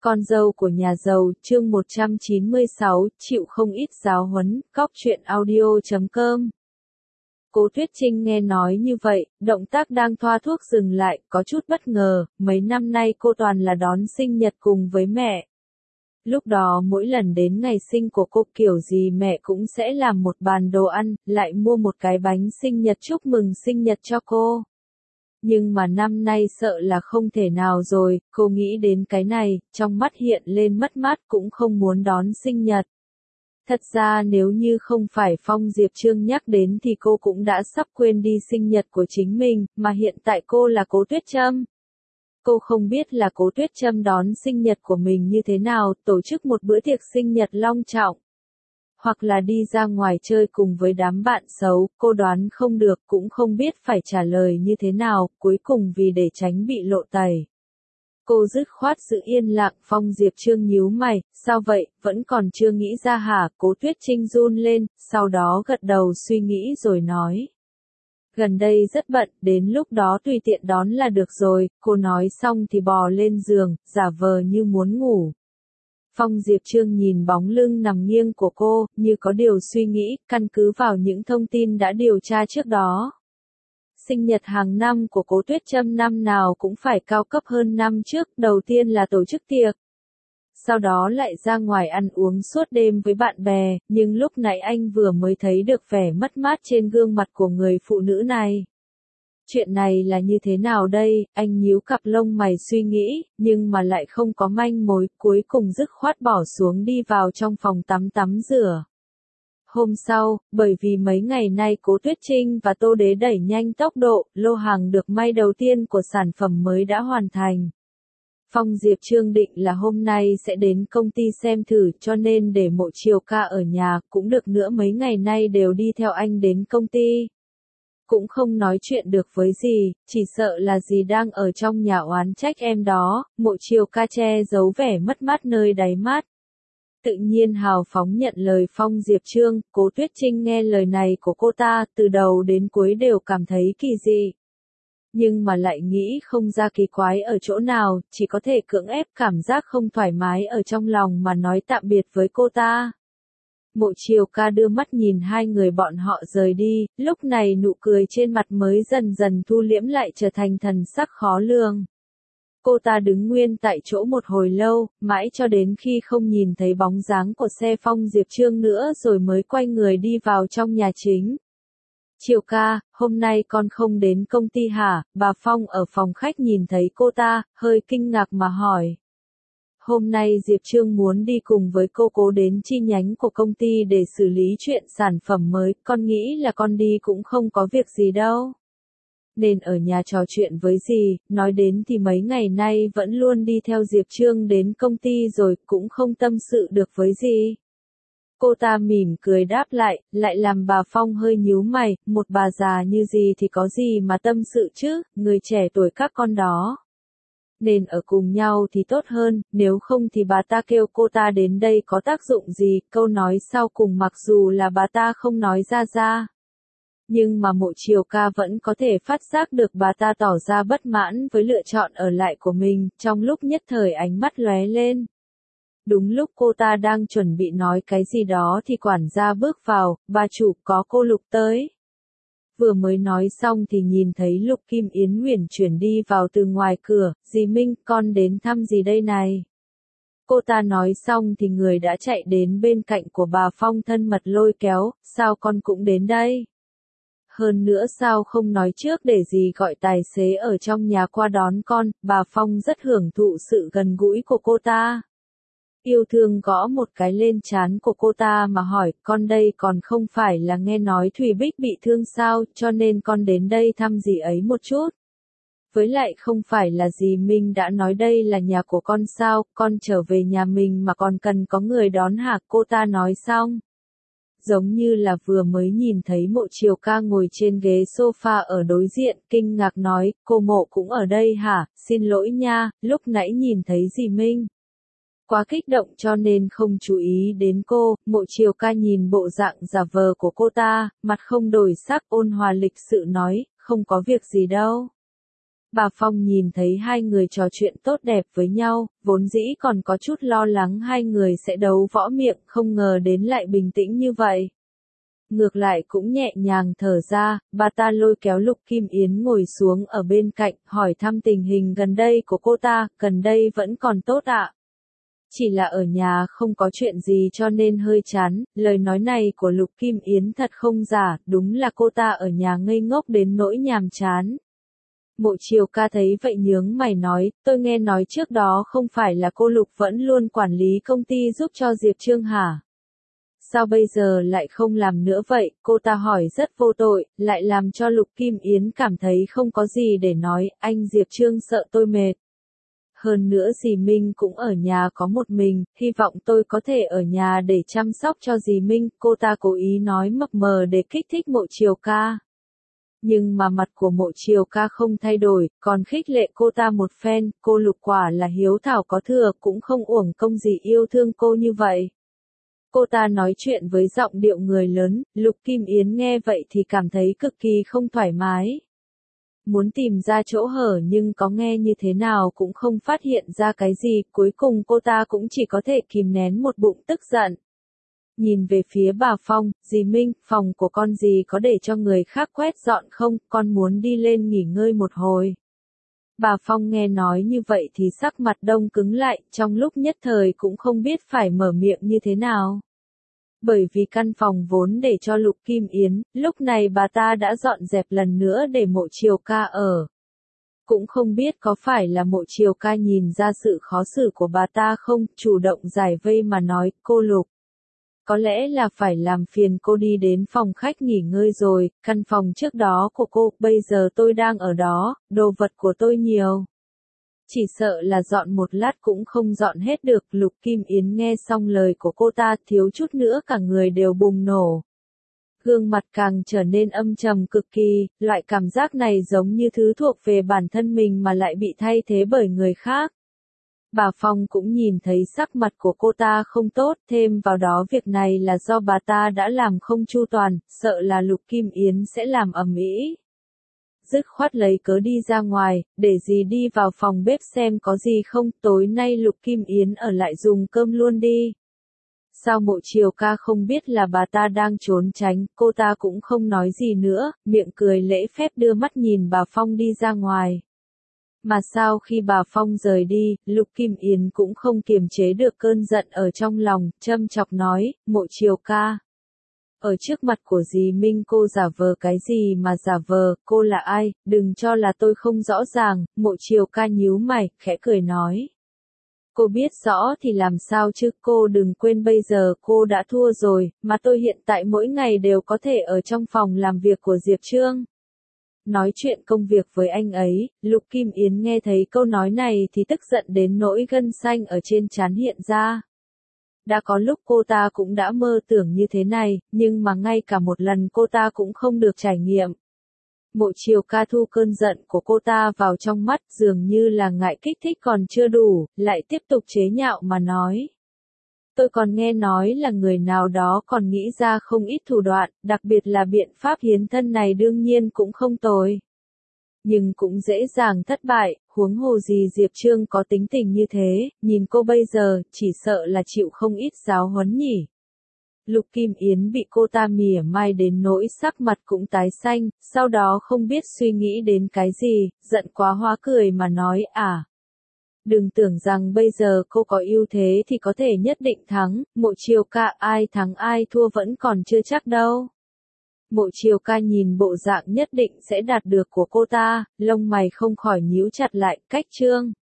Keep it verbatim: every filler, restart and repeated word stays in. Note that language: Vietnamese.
Con dâu của nhà giàu, chương một trăm chín mươi sáu, chịu không ít giáo huấn, cóc truyện audio chấm com. Cố Tuyết Trinh nghe nói như vậy, động tác đang thoa thuốc dừng lại, có chút bất ngờ, mấy năm nay cô toàn là đón sinh nhật cùng với mẹ. Lúc đó mỗi lần đến ngày sinh của cô kiểu gì mẹ cũng sẽ làm một bàn đồ ăn, lại mua một cái bánh sinh nhật chúc mừng sinh nhật cho cô. Nhưng mà năm nay sợ là không thể nào rồi, cô nghĩ đến cái này, trong mắt hiện lên mất mát cũng không muốn đón sinh nhật. Thật ra nếu như không phải Phong Diệp Trương nhắc đến thì cô cũng đã sắp quên đi sinh nhật của chính mình, mà hiện tại cô là Cố Tuyết Trâm. Cô không biết là Cố Tuyết Trâm đón sinh nhật của mình như thế nào, tổ chức một bữa tiệc sinh nhật long trọng. Hoặc là đi ra ngoài chơi cùng với đám bạn xấu, cô đoán không được cũng không biết phải trả lời như thế nào, cuối cùng vì để tránh bị lộ tẩy. Cô dứt khoát giữ yên lặng. Phong Diệp Trương nhíu mày, sao vậy, vẫn còn chưa nghĩ ra hả? Cố Tuyết Trinh run lên, sau đó gật đầu suy nghĩ rồi nói. Gần đây rất bận, đến lúc đó tùy tiện đón là được rồi, cô nói xong thì bò lên giường, giả vờ như muốn ngủ. Phong Diệp Trương nhìn bóng lưng nằm nghiêng của cô, như có điều suy nghĩ, căn cứ vào những thông tin đã điều tra trước đó. Sinh nhật hàng năm của Cố Tuyết Trâm năm nào cũng phải cao cấp hơn năm trước, đầu tiên là tổ chức tiệc. Sau đó lại ra ngoài ăn uống suốt đêm với bạn bè, nhưng lúc nãy anh vừa mới thấy được vẻ mất mát trên gương mặt của người phụ nữ này. Chuyện này là như thế nào đây, anh nhíu cặp lông mày suy nghĩ, nhưng mà lại không có manh mối, cuối cùng dứt khoát bỏ xuống đi vào trong phòng tắm tắm rửa. Hôm sau, bởi vì mấy ngày nay Cố Tuyết Trinh và Tô Đế đẩy nhanh tốc độ, lô hàng được may đầu tiên của sản phẩm mới đã hoàn thành. Phong Diệp Trương định là hôm nay sẽ đến công ty xem thử cho nên để Mộ Triều Ca ở nhà, cũng được nữa mấy ngày nay đều đi theo anh đến công ty. Cũng không nói chuyện được với gì, chỉ sợ là gì đang ở trong nhà oán trách em đó, Mộ Triều Ca che giấu vẻ mất mát nơi đáy mắt. Tự nhiên hào phóng nhận lời Phong Diệp Trương. Cố Tuyết Trinh nghe lời này của cô ta, từ đầu đến cuối đều cảm thấy kỳ dị. Nhưng mà lại nghĩ không ra kỳ quái ở chỗ nào, chỉ có thể cưỡng ép cảm giác không thoải mái ở trong lòng mà nói tạm biệt với cô ta. Mộ Triều Ca đưa mắt nhìn hai người bọn họ rời đi, lúc này nụ cười trên mặt mới dần dần thu liễm lại trở thành thần sắc khó lường. Cô ta đứng nguyên tại chỗ một hồi lâu, mãi cho đến khi không nhìn thấy bóng dáng của xe Phong Diệp Trương nữa rồi mới quay người đi vào trong nhà chính. Triều ca, hôm nay con không đến công ty hả? Bà Phong ở phòng khách nhìn thấy cô ta, hơi kinh ngạc mà hỏi. Hôm nay Diệp Trương muốn đi cùng với cô Cố đến chi nhánh của công ty để xử lý chuyện sản phẩm mới, con nghĩ là con đi cũng không có việc gì đâu. Nên ở nhà trò chuyện với dì, nói đến thì mấy ngày nay vẫn luôn đi theo Diệp Trương đến công ty rồi, cũng không tâm sự được với dì. Cô ta mỉm cười đáp lại, lại làm bà Phong hơi nhíu mày, một bà già như dì thì có gì mà tâm sự chứ, người trẻ tuổi các con đó. Nên ở cùng nhau thì tốt hơn, nếu không thì bà ta kêu cô ta đến đây có tác dụng gì, câu nói sau cùng mặc dù là bà ta không nói ra ra. Nhưng mà Mộ Triều Ca vẫn có thể phát giác được bà ta tỏ ra bất mãn với lựa chọn ở lại của mình, trong lúc nhất thời ánh mắt lóe lên. Đúng lúc cô ta đang chuẩn bị nói cái gì đó thì quản gia bước vào, bà chủ có cô Lục tới. Vừa mới nói xong thì nhìn thấy Lục Kim Yến Huyền chuyển đi vào từ ngoài cửa, dì Minh, con đến thăm gì đây này? Cô ta nói xong thì người đã chạy đến bên cạnh của bà Phong thân mật lôi kéo, sao con cũng đến đây? Hơn nữa sao không nói trước để dì gọi tài xế ở trong nhà qua đón con, bà Phong rất hưởng thụ sự gần gũi của cô ta. Yêu thương gõ một cái lên trán của cô ta mà hỏi, con đây còn không phải là nghe nói Thùy Bích bị thương sao, cho nên con đến đây thăm dì ấy một chút. Với lại không phải là dì Minh đã nói đây là nhà của con sao, con trở về nhà mình mà còn cần có người đón hả, cô ta nói xong. Giống như là vừa mới nhìn thấy Mộ Triều Ca ngồi trên ghế sofa ở đối diện, kinh ngạc nói, cô Mộ cũng ở đây hả, xin lỗi nha, lúc nãy nhìn thấy dì Minh. Quá kích động cho nên không chú ý đến cô. Mộ Triều Ca nhìn bộ dạng giả vờ của cô ta, mặt không đổi sắc, ôn hòa lịch sự nói, không có việc gì đâu. Bà Phong nhìn thấy hai người trò chuyện tốt đẹp với nhau, vốn dĩ còn có chút lo lắng hai người sẽ đấu võ miệng, không ngờ đến lại bình tĩnh như vậy. Ngược lại cũng nhẹ nhàng thở ra, bà ta lôi kéo Lục Kim Yến ngồi xuống ở bên cạnh, hỏi thăm tình hình gần đây của cô ta, gần đây vẫn còn tốt ạ. Chỉ là ở nhà không có chuyện gì cho nên hơi chán, lời nói này của Lục Kim Yến thật không giả, đúng là cô ta ở nhà ngây ngốc đến nỗi nhàm chán. Mộ Chiều Ca thấy vậy nhướng mày nói, tôi nghe nói trước đó không phải là cô Lục vẫn luôn quản lý công ty giúp cho Diệp Trương hả? Sao bây giờ lại không làm nữa vậy? Cô ta hỏi rất vô tội, lại làm cho Lục Kim Yến cảm thấy không có gì để nói, anh Diệp Trương sợ tôi mệt. Hơn nữa dì Minh cũng ở nhà có một mình, hy vọng tôi có thể ở nhà để chăm sóc cho dì Minh, cô ta cố ý nói mập mờ để kích thích Mộ Chiều Ca. Nhưng mà mặt của Mộ Chiều Ca không thay đổi, còn khích lệ cô ta một phen, cô Lục quả là hiếu thảo có thừa, cũng không uổng công gì yêu thương cô như vậy. Cô ta nói chuyện với giọng điệu người lớn, Lục Kim Yến nghe vậy thì cảm thấy cực kỳ không thoải mái. Muốn tìm ra chỗ hở nhưng có nghe như thế nào cũng không phát hiện ra cái gì, cuối cùng cô ta cũng chỉ có thể kìm nén một bụng tức giận. Nhìn về phía bà Phong, dì Minh, phòng của con dì có để cho người khác quét dọn không, con muốn đi lên nghỉ ngơi một hồi. Bà Phong nghe nói như vậy thì sắc mặt đông cứng lại, trong lúc nhất thời cũng không biết phải mở miệng như thế nào. Bởi vì căn phòng vốn để cho Lục Kim Yến, lúc này bà ta đã dọn dẹp lần nữa để Mộ Chiều Ca ở. Cũng không biết có phải là Mộ Chiều Ca nhìn ra sự khó xử của bà ta không, chủ động giải vây mà nói, cô Lục. Có lẽ là phải làm phiền cô đi đến phòng khách nghỉ ngơi rồi, căn phòng trước đó của cô, bây giờ tôi đang ở đó, đồ vật của tôi nhiều. Chỉ sợ là dọn một lát cũng không dọn hết được, Lục Kim Yến nghe xong lời của cô ta thiếu chút nữa cả người đều bùng nổ. Gương mặt càng trở nên âm trầm cực kỳ, loại cảm giác này giống như thứ thuộc về bản thân mình mà lại bị thay thế bởi người khác. Bà Phong cũng nhìn thấy sắc mặt của cô ta không tốt, thêm vào đó việc này là do bà ta đã làm không chu toàn, sợ là Lục Kim Yến sẽ làm ầm ĩ. Dứt khoát lấy cớ đi ra ngoài, để dì đi vào phòng bếp xem có gì không, tối nay Lục Kim Yến ở lại dùng cơm luôn đi. Sao Mộ Chiều Ca không biết là bà ta đang trốn tránh, cô ta cũng không nói gì nữa, miệng cười lễ phép đưa mắt nhìn bà Phong đi ra ngoài. Mà sao khi bà Phong rời đi, Lục Kim Yến cũng không kiềm chế được cơn giận ở trong lòng, châm chọc nói, Mộ Chiều Ca. Ở trước mặt của dì Minh cô giả vờ cái gì mà giả vờ, cô là ai, đừng cho là tôi không rõ ràng, Mộ Chiều Ca nhíu mày, khẽ cười nói. Cô biết rõ thì làm sao chứ, cô đừng quên bây giờ cô đã thua rồi, mà tôi hiện tại mỗi ngày đều có thể ở trong phòng làm việc của Diệp Trương. Nói chuyện công việc với anh ấy, Lục Kim Yến nghe thấy câu nói này thì tức giận đến nỗi gân xanh ở trên trán hiện ra. Đã có lúc cô ta cũng đã mơ tưởng như thế này, nhưng mà ngay cả một lần cô ta cũng không được trải nghiệm. Mộ Chiều Ca thu cơn giận của cô ta vào trong mắt, dường như là ngại kích thích còn chưa đủ, lại tiếp tục chế nhạo mà nói. Tôi còn nghe nói là người nào đó còn nghĩ ra không ít thủ đoạn, đặc biệt là biện pháp hiến thân này đương nhiên cũng không tồi. Nhưng cũng dễ dàng thất bại, huống hồ gì Diệp Trương có tính tình như thế, nhìn cô bây giờ, chỉ sợ là chịu không ít giáo huấn nhỉ. Lục Kim Yến bị cô ta mỉa mai đến nỗi sắc mặt cũng tái xanh, sau đó không biết suy nghĩ đến cái gì, giận quá hóa cười mà nói à. Đừng tưởng rằng bây giờ cô có ưu thế thì có thể nhất định thắng, Mộ Chiều Ca ai thắng ai thua vẫn còn chưa chắc đâu. Mộ Chiều Ca nhìn bộ dạng nhất định sẽ đạt được của cô ta, lông mày không khỏi nhíu chặt lại, cách Trương.